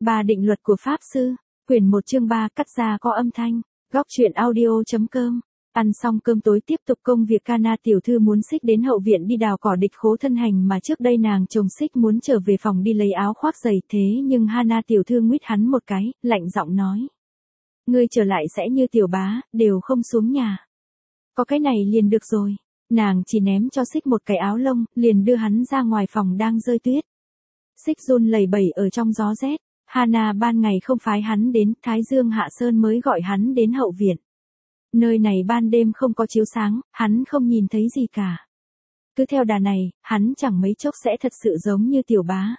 Ba định luật của Pháp Sư, quyển 1 chương 3 cắt ra có âm thanh, góc truyện audio.com. Ăn xong cơm tối tiếp tục công việc. Hana tiểu thư muốn Xích đến hậu viện đi đào cỏ địch khố thân hành mà trước đây nàng chồng Xích muốn trở về phòng đi lấy áo khoác giày, thế nhưng Hana tiểu thư nguyết hắn một cái, lạnh giọng nói. Ngươi trở lại sẽ như tiểu bá, đều không xuống nhà. Có cái này liền được rồi. Nàng chỉ ném cho Xích một cái áo lông, liền đưa hắn ra ngoài phòng đang rơi tuyết. Xích run lẩy bẩy ở trong gió rét. Hana ban ngày không phái hắn đến, Thái Dương hạ sơn mới gọi hắn đến hậu viện. Nơi này ban đêm không có chiếu sáng, hắn không nhìn thấy gì cả. Cứ theo đà này, hắn chẳng mấy chốc sẽ thật sự giống như tiểu bá.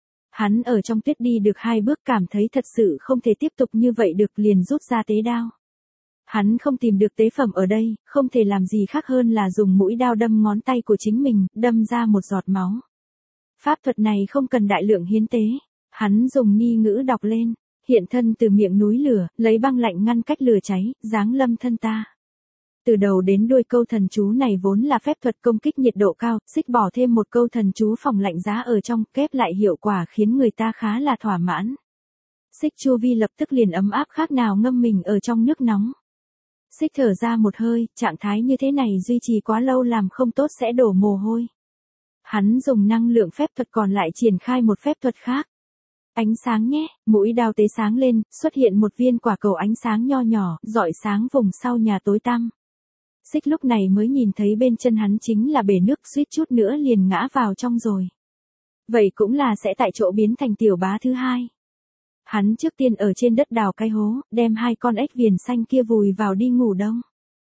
Hắn ở trong tuyết đi được 2 bước cảm thấy thật sự không thể tiếp tục như vậy được, liền rút ra tế đao. Hắn không tìm được tế phẩm ở đây, không thể làm gì khác hơn là dùng mũi đao đâm ngón tay của chính mình, đâm ra một giọt máu. Pháp thuật này không cần đại lượng hiến tế. Hắn dùng ni ngữ đọc lên, hiện thân từ miệng núi lửa, lấy băng lạnh ngăn cách lửa cháy, giáng lâm thân ta. Từ đầu đến đuôi câu thần chú này vốn là phép thuật công kích nhiệt độ cao, Xích bỏ thêm một câu thần chú phòng lạnh giá ở trong, kép lại hiệu quả khiến người ta khá là thỏa mãn. Xích chu vi lập tức liền ấm áp khác nào ngâm mình ở trong nước nóng. Xích thở ra một hơi, trạng thái như thế này duy trì quá lâu làm không tốt sẽ đổ mồ hôi. Hắn dùng năng lượng phép thuật còn lại triển khai một phép thuật khác. Ánh sáng nhé, mũi đao tế sáng lên, xuất hiện một viên quả cầu ánh sáng nho nhỏ, rọi sáng vùng sau nhà tối tăm. Xích lúc này mới nhìn thấy bên chân hắn chính là bể nước, suýt chút nữa liền ngã vào trong rồi. Vậy cũng là sẽ tại chỗ biến thành tiểu bá thứ hai. Hắn trước tiên ở trên đất đào cái hố, đem 2 con ếch viền xanh kia vùi vào đi ngủ đông.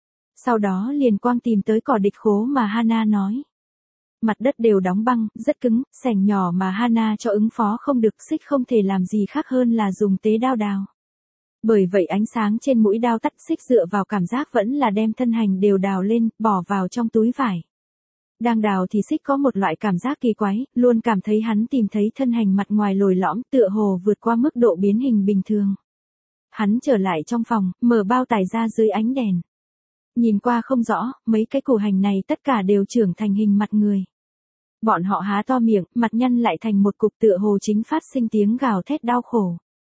Sau đó liền quang tìm tới cỏ địch khố mà Hana nói. Mặt đất đều đóng băng, rất cứng, sảnh nhỏ mà Hana cho ứng phó không được, Xích không thể làm gì khác hơn là dùng tế đao đào. Bởi vậy ánh sáng trên mũi đao tắt, Xích dựa vào cảm giác vẫn là đem thân hành đều đào lên, bỏ vào trong túi vải. Đang đào thì Xích có một loại cảm giác kỳ quái, luôn cảm thấy hắn tìm thấy thân hành mặt ngoài lồi lõm, tựa hồ vượt qua mức độ biến hình bình thường. Hắn trở lại trong phòng, mở bao tải ra dưới ánh đèn. Nhìn qua không rõ, mấy cái củ hành này tất cả đều trưởng thành hình mặt người. Bọn họ há to miệng, mặt nhăn lại thành một cục, tựa hồ chính phát sinh tiếng gào thét đau khổ.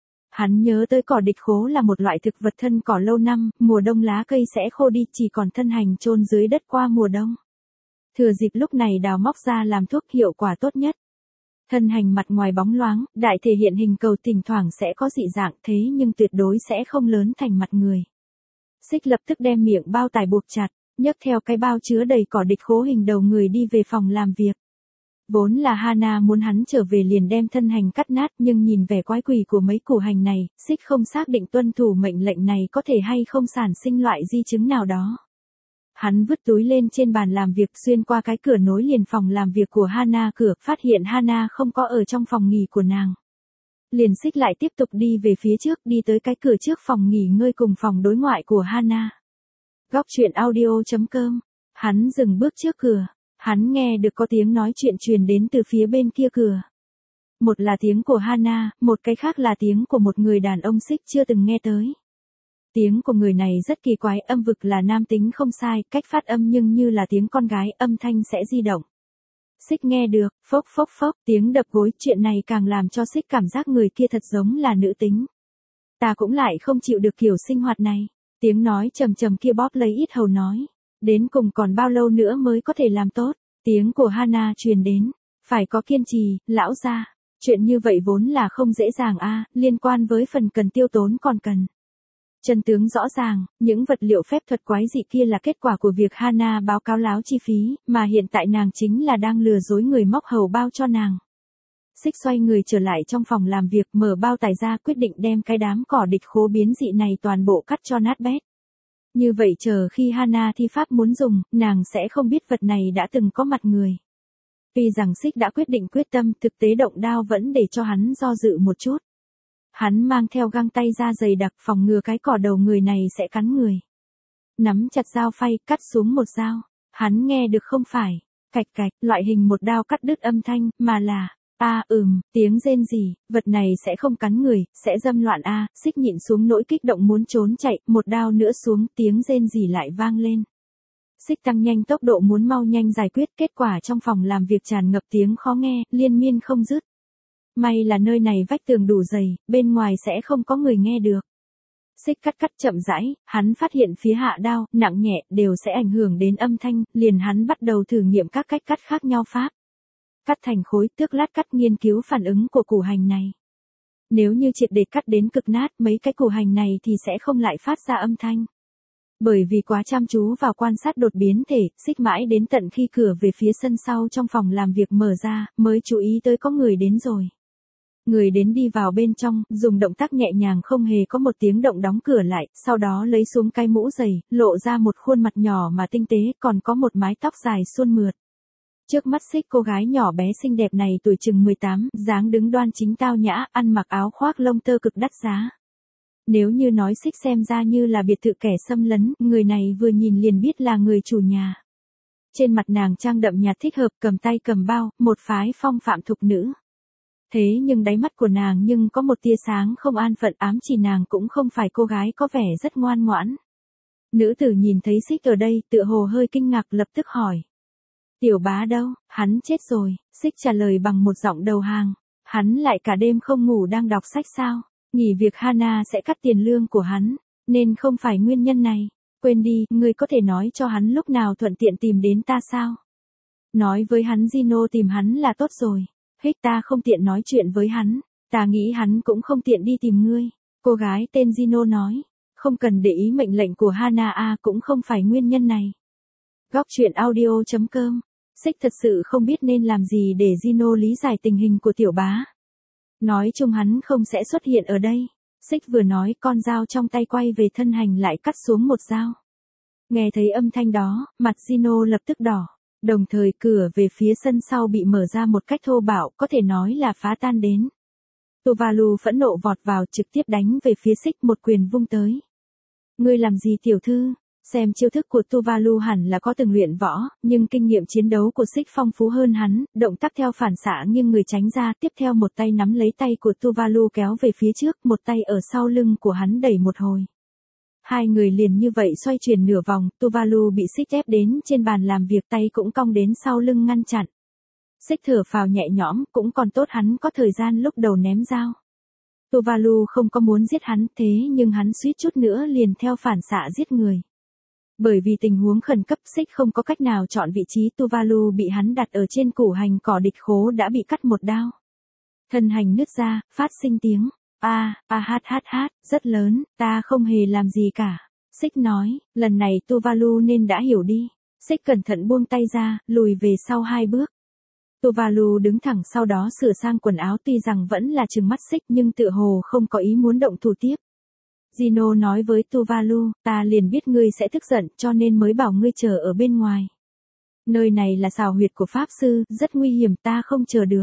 Hắn nhớ tới cỏ địch khố là một loại thực vật thân cỏ lâu năm, mùa đông lá cây sẽ khô đi, chỉ còn thân hành chôn dưới đất qua mùa đông. Thừa dịp lúc này đào móc ra làm thuốc, hiệu quả tốt nhất. Thân hành mặt ngoài bóng loáng, đại thể hiện hình cầu, thỉnh thoảng sẽ có dị dạng, thế nhưng tuyệt đối sẽ không lớn thành mặt người. Xích lập tức đem miệng bao tải buộc chặt, nhấc theo cái bao chứa đầy cỏ địch khố hình đầu người đi về phòng làm việc. Vốn là Hana muốn hắn trở về liền đem thân hành cắt nát, nhưng nhìn vẻ quái quỷ của mấy củ hành này, Xích không xác định tuân thủ mệnh lệnh này có thể hay không sản sinh loại di chứng nào đó. Hắn vứt túi lên trên bàn làm việc, xuyên qua cái cửa nối liền phòng làm việc của Hana, cửa phát hiện Hana không có ở trong phòng nghỉ của nàng. Liền Xích lại tiếp tục đi về phía trước, đi tới cái cửa trước phòng nghỉ ngơi cùng phòng đối ngoại của Hana. Góc truyện audio.com. Hắn dừng bước trước cửa. Hắn nghe được có tiếng nói chuyện truyền đến từ phía bên kia cửa. Một là tiếng của Hana, một cái khác là tiếng của một người đàn ông Xích chưa từng nghe tới. Tiếng của người này rất kỳ quái, âm vực là nam tính không sai, cách phát âm nhưng như là tiếng con gái, âm thanh sẽ di động. Xích nghe được, phốc phốc phốc, tiếng đập gối, chuyện này càng làm cho Xích cảm giác người kia thật giống là nữ tính. Ta cũng lại không chịu được kiểu sinh hoạt này. Tiếng nói trầm trầm kia bóp lấy ít hầu nói. Đến cùng còn bao lâu nữa mới có thể làm tốt? Tiếng của Hana truyền đến. Phải có kiên trì, lão gia. Chuyện như vậy vốn là không dễ dàng a, liên quan với phần cần tiêu tốn còn cần. Chân tướng rõ ràng, những vật liệu phép thuật quái dị kia là kết quả của việc Hana báo cáo láo chi phí, mà hiện tại nàng chính là đang lừa dối người móc hầu bao cho nàng. Xích xoay người trở lại trong phòng làm việc, mở bao tải ra, quyết định đem cái đám cỏ địch khố biến dị này toàn bộ cắt cho nát bét. Như vậy chờ khi Hana thi pháp muốn dùng, nàng sẽ không biết vật này đã từng có mặt người. Tuy rằng Xích đã quyết định quyết tâm, thực tế động đao vẫn để cho hắn do dự một chút. Hắn mang theo găng tay da dày đặc, phòng ngừa cái cỏ đầu người này sẽ cắn người. Nắm chặt dao phay, cắt xuống một dao. Hắn nghe được không phải cạch cạch, loại hình một đao cắt đứt âm thanh, mà là tiếng rên rỉ, vật này sẽ không cắn người, sẽ dâm loạn a. Xích nhịn xuống nỗi kích động muốn trốn chạy, một đao nữa xuống, tiếng rên rỉ lại vang lên. Xích tăng nhanh tốc độ muốn mau nhanh giải quyết, kết quả trong phòng làm việc tràn ngập tiếng khó nghe, liên miên không dứt. May là nơi này vách tường đủ dày, bên ngoài sẽ không có người nghe được. Xích cắt chậm rãi, hắn phát hiện phía hạ đao, nặng nhẹ, đều sẽ ảnh hưởng đến âm thanh, liền hắn bắt đầu thử nghiệm các cách cắt khác nhau pháp. Cắt thành khối, tước lát cắt, nghiên cứu phản ứng của củ hành này. Nếu như triệt để cắt đến cực nát, mấy cái củ hành này thì sẽ không lại phát ra âm thanh. Bởi vì quá chăm chú vào quan sát đột biến thể, Xích mãi đến tận khi cửa về phía sân sau trong phòng làm việc mở ra, mới chú ý tới có người đến rồi. Người đến đi vào bên trong, dùng động tác nhẹ nhàng không hề có một tiếng động đóng cửa lại, sau đó lấy xuống cái mũ dày, lộ ra một khuôn mặt nhỏ mà tinh tế, còn có một mái tóc dài suôn mượt. Trước mắt Xích, cô gái nhỏ bé xinh đẹp này tuổi chừng 18, dáng đứng đoan chính tao nhã, ăn mặc áo khoác lông tơ cực đắt giá. Nếu như nói Xích xem ra như là biệt thự kẻ xâm lấn, người này vừa nhìn liền biết là người chủ nhà. Trên mặt nàng trang đậm nhạt thích hợp, cầm tay cầm bao, một phái phong phạm thục nữ. Thế nhưng đáy mắt của nàng nhưng có một tia sáng không an phận, ám chỉ nàng cũng không phải cô gái có vẻ rất ngoan ngoãn. Nữ tử nhìn thấy Xích ở đây, tựa hồ hơi kinh ngạc, lập tức hỏi. Tiểu bá đâu, hắn chết rồi. Xích trả lời bằng một giọng đầu hàng. Hắn lại cả đêm không ngủ đang đọc sách sao? Nghỉ việc Hana sẽ cắt tiền lương của hắn, nên không phải nguyên nhân này. Quên đi, ngươi có thể nói cho hắn lúc nào thuận tiện tìm đến ta sao? Nói với hắn Gino tìm hắn là tốt rồi. Hích, ta không tiện nói chuyện với hắn, ta nghĩ hắn cũng không tiện đi tìm ngươi. Cô gái tên Gino nói, không cần để ý mệnh lệnh của Hana, cũng không phải nguyên nhân này. Góc truyện audio.com. Xích thật sự không biết nên làm gì để Gino lý giải tình hình của tiểu bá. Nói chung hắn không sẽ xuất hiện ở đây. Xích vừa nói, con dao trong tay quay về thân hành lại cắt xuống một dao. Nghe thấy âm thanh đó, mặt Gino lập tức đỏ. Đồng thời cửa về phía sân sau bị mở ra một cách thô bạo, có thể nói là phá tan đến. Tuvalu phẫn nộ vọt vào, trực tiếp đánh về phía Xích, một quyền vung tới. Ngươi làm gì tiểu thư? Xem chiêu thức của Tuvalu hẳn là có từng luyện võ, nhưng kinh nghiệm chiến đấu của Xích phong phú hơn hắn, động tác theo phản xạ nghiêng người tránh ra, tiếp theo một tay nắm lấy tay của Tuvalu kéo về phía trước, một tay ở sau lưng của hắn đẩy một hồi. Hai người liền như vậy xoay chuyển nửa vòng, Tuvalu bị Xích ép đến trên bàn làm việc, tay cũng cong đến sau lưng ngăn chặn. Xích thở phào nhẹ nhõm, cũng còn tốt hắn có thời gian lúc đầu ném dao. Tuvalu không có muốn giết hắn, thế nhưng hắn suýt chút nữa liền theo phản xạ giết người. Bởi vì tình huống khẩn cấp, Xích không có cách nào chọn vị trí, Tuvalu bị hắn đặt ở trên củ hành cỏ, địch khố đã bị cắt một đao. Thân hành nứt ra, phát sinh tiếng. Rất lớn, ta không hề làm gì cả. Xích nói, lần này Tuvalu nên đã hiểu đi. Xích cẩn thận buông tay ra, lùi về sau 2 bước. Tuvalu đứng thẳng, sau đó sửa sang quần áo, tuy rằng vẫn là trừng mắt Xích nhưng tựa hồ không có ý muốn động thủ tiếp. Gino nói với Tuvalu, ta liền biết ngươi sẽ tức giận cho nên mới bảo ngươi chờ ở bên ngoài. Nơi này là xào huyệt của Pháp Sư, rất nguy hiểm, ta không chờ được.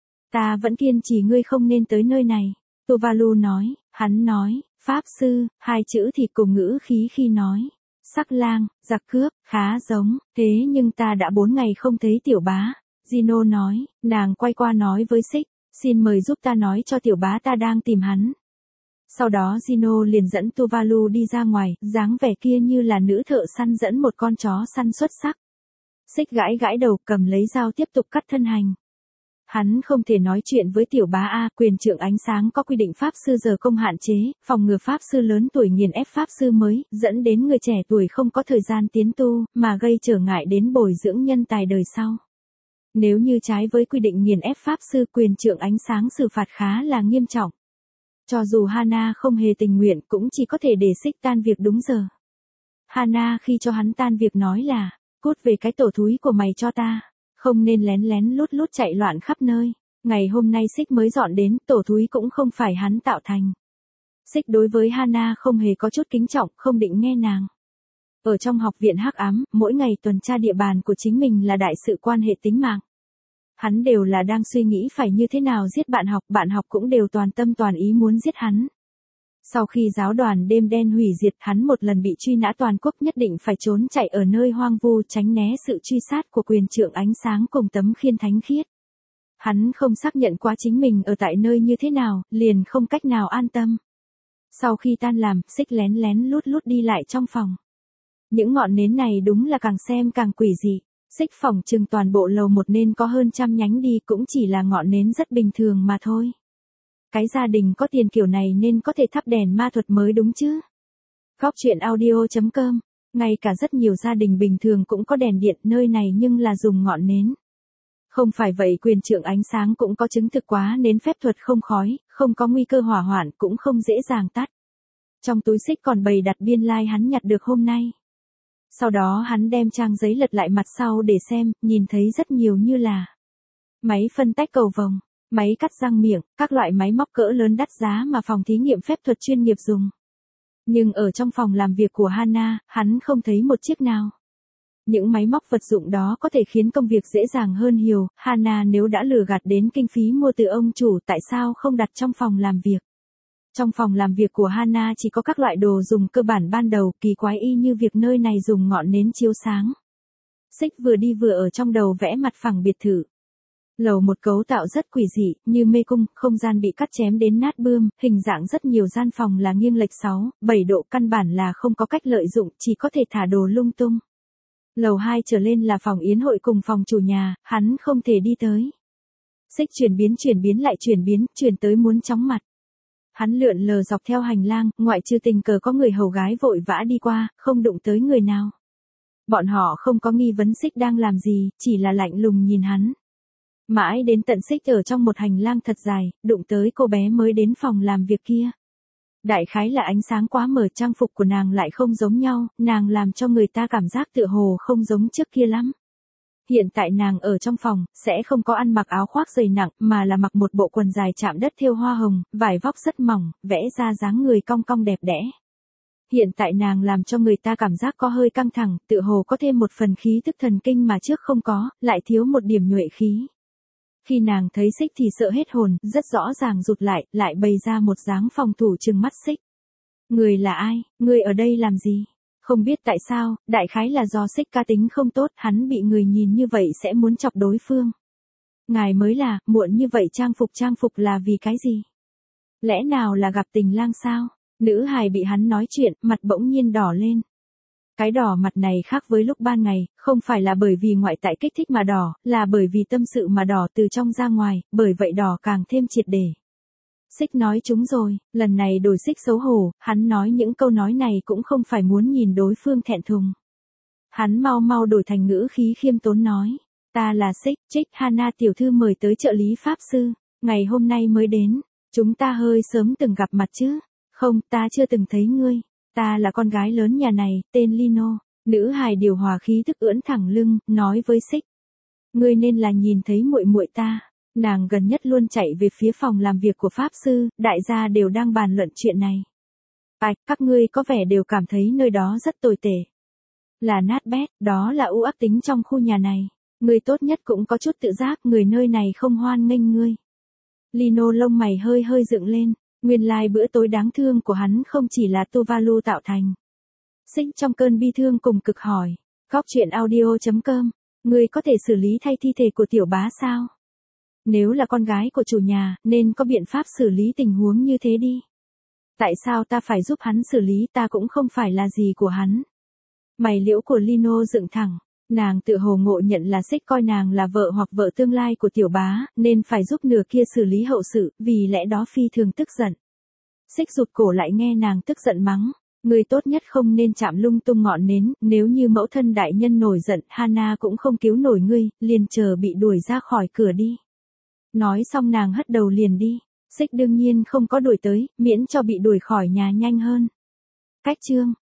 Ta vẫn kiên trì ngươi không nên tới nơi này. Tuvalu nói, hắn nói, Pháp Sư, 2 chữ thì cùng ngữ khí khi nói. Sắc lang, giặc cướp, khá giống, thế nhưng ta đã 4 ngày không thấy tiểu bá. Gino nói, nàng quay qua nói với Xích, xin mời giúp ta nói cho tiểu bá ta đang tìm hắn. Sau đó Gino liền dẫn Tuvalu đi ra ngoài, dáng vẻ kia như là nữ thợ săn dẫn một con chó săn xuất sắc. Xích gãi gãi đầu, cầm lấy dao tiếp tục cắt thân hành. Hắn không thể nói chuyện với tiểu bá quyền trượng ánh sáng có quy định Pháp Sư giờ công hạn chế, phòng ngừa Pháp Sư lớn tuổi nghiền ép Pháp Sư mới, dẫn đến người trẻ tuổi không có thời gian tiến tu, mà gây trở ngại đến bồi dưỡng nhân tài đời sau. Nếu như trái với quy định nghiền ép Pháp Sư, quyền trượng ánh sáng xử phạt khá là nghiêm trọng. Cho dù Hana không hề tình nguyện cũng chỉ có thể để Xích tan việc đúng giờ. Hana khi cho hắn tan việc nói là, cút về cái tổ thúi của mày cho ta, không nên lén lén lút lút chạy loạn khắp nơi. Ngày hôm nay Xích mới dọn đến, tổ thúi cũng không phải hắn tạo thành. Xích đối với Hana không hề có chút kính trọng, không định nghe nàng. Ở trong học viện hắc ám, mỗi ngày tuần tra địa bàn của chính mình là đại sự quan hệ tính mạng. Hắn đều là đang suy nghĩ phải như thế nào giết bạn học cũng đều toàn tâm toàn ý muốn giết hắn. Sau khi giáo đoàn đêm đen hủy diệt, hắn một lần bị truy nã toàn quốc, nhất định phải trốn chạy ở nơi hoang vu tránh né sự truy sát của quyền trượng ánh sáng cùng tấm khiên thánh khiết. Hắn không xác nhận quá chính mình ở tại nơi như thế nào, liền không cách nào an tâm. Sau khi tan làm, Xích lén lén lút lút đi lại trong phòng. Những ngọn nến này đúng là càng xem càng quỷ dị. Xích phỏng chừng toàn bộ lầu một nên có hơn 100 nhánh đi, cũng chỉ là ngọn nến rất bình thường mà thôi. Cái gia đình có tiền kiểu này nên có thể thắp đèn ma thuật mới đúng chứ. Góc chuyện audio.com. Ngay cả rất nhiều gia đình bình thường cũng có đèn điện nơi này nhưng là dùng ngọn nến. Không phải vậy quyền trượng ánh sáng cũng có chứng thực quá nến phép thuật không khói, không có nguy cơ hỏa hoạn cũng không dễ dàng tắt. Trong túi xích còn bày đặt biên lai hắn nhặt được hôm nay. Sau đó hắn đem trang giấy lật lại mặt sau để xem, nhìn thấy rất nhiều như là máy phân tách cầu vồng, máy cắt răng miệng, các loại máy móc cỡ lớn đắt giá mà phòng thí nghiệm phép thuật chuyên nghiệp dùng. Nhưng ở trong phòng làm việc của Hana, hắn không thấy một chiếc nào. Những máy móc vật dụng đó có thể khiến công việc dễ dàng hơn nhiều, Hana nếu đã lừa gạt đến kinh phí mua từ ông chủ tại sao không đặt trong phòng làm việc. Trong phòng làm việc của Hana chỉ có các loại đồ dùng cơ bản ban đầu, kỳ quái y như việc nơi này dùng ngọn nến chiếu sáng. Xích vừa đi vừa ở trong đầu vẽ mặt phẳng biệt thự. Lầu một cấu tạo rất quỷ dị, như mê cung, không gian bị cắt chém đến nát bươm, hình dạng rất nhiều gian phòng là nghiêng lệch 6, 7 độ, căn bản là không có cách lợi dụng, chỉ có thể thả đồ lung tung. Lầu 2 trở lên là phòng yến hội cùng phòng chủ nhà, hắn không thể đi tới. Xích chuyển biến lại chuyển tới muốn chóng mặt. Hắn lượn lờ dọc theo hành lang, ngoại trừ tình cờ có người hầu gái vội vã đi qua, không đụng tới người nào. Bọn họ không có nghi vấn Xích đang làm gì, chỉ là lạnh lùng nhìn hắn. Mãi đến tận Xích ở trong một hành lang thật dài, đụng tới cô bé mới đến phòng làm việc kia. Đại khái là ánh sáng quá mờ, trang phục của nàng lại không giống nhau, nàng làm cho người ta cảm giác tựa hồ không giống trước kia lắm. Hiện tại nàng ở trong phòng, sẽ không có ăn mặc áo khoác dày nặng, mà là mặc một bộ quần dài chạm đất thêu hoa hồng, vải vóc rất mỏng, vẽ ra dáng người cong cong đẹp đẽ. Hiện tại nàng làm cho người ta cảm giác có hơi căng thẳng, tựa hồ có thêm một phần khí tức thần kinh mà trước không có, lại thiếu một điểm nhuệ khí. Khi nàng thấy Xích thì sợ hết hồn, rất rõ ràng rụt lại bày ra một dáng phòng thủ trừng mắt Xích. Người là ai, người ở đây làm gì? Không biết tại sao, đại khái là do Xích cá tính không tốt, hắn bị người nhìn như vậy sẽ muốn chọc đối phương. Ngài mới là, muộn như vậy trang phục là vì cái gì? Lẽ nào là gặp tình lang sao? Nữ hài bị hắn nói chuyện, mặt bỗng nhiên đỏ lên. Cái đỏ mặt này khác với lúc ban ngày, không phải là bởi vì ngoại tại kích thích mà đỏ, là bởi vì tâm sự mà đỏ từ trong ra ngoài, bởi vậy đỏ càng thêm triệt để. Xích nói chúng rồi, lần này đổi Xích xấu hổ, hắn nói những câu nói này cũng không phải muốn nhìn đối phương thẹn thùng. Hắn mau đổi thành ngữ khí khiêm tốn nói, ta là Xích, Trích Hana tiểu thư mời tới trợ lý pháp sư, ngày hôm nay mới đến, chúng ta hơi sớm từng gặp mặt chứ, không, ta chưa từng thấy ngươi, ta là con gái lớn nhà này, tên Lino, nữ hài điều hòa khí thức ưỡn thẳng lưng, nói với Xích, ngươi nên là nhìn thấy muội muội ta. Nàng gần nhất luôn chạy về phía phòng làm việc của pháp sư, đại gia đều đang bàn luận chuyện này. Các ngươi có vẻ đều cảm thấy nơi đó rất tồi tệ. Là nát bét, đó là ưu ác tính trong khu nhà này. Ngươi tốt nhất cũng có chút tự giác, người nơi này không hoan nghênh ngươi. Lino lông mày hơi dựng lên, nguyên lai bữa tối đáng thương của hắn không chỉ là Tuvalu tạo thành. Xích trong cơn bi thương cùng cực hỏi, góc chuyện audio.com, ngươi có thể xử lý thay thi thể của tiểu bá sao? Nếu là con gái của chủ nhà, nên có biện pháp xử lý tình huống như thế đi. Tại sao ta phải giúp hắn xử lý, ta cũng không phải là gì của hắn. Mày liễu của Lino dựng thẳng, nàng tự hồ ngộ nhận là Xích coi nàng là vợ hoặc vợ tương lai của tiểu bá, nên phải giúp nửa kia xử lý hậu sự, vì lẽ đó phi thường tức giận. Xích rụt cổ lại nghe nàng tức giận mắng, người tốt nhất không nên chạm lung tung ngọn nến, nếu như mẫu thân đại nhân nổi giận, Hana cũng không cứu nổi ngươi, liền chờ bị đuổi ra khỏi cửa đi. Nói xong nàng hất đầu liền đi, Xích đương nhiên không có đuổi tới, miễn cho bị đuổi khỏi nhà nhanh hơn. Cách chương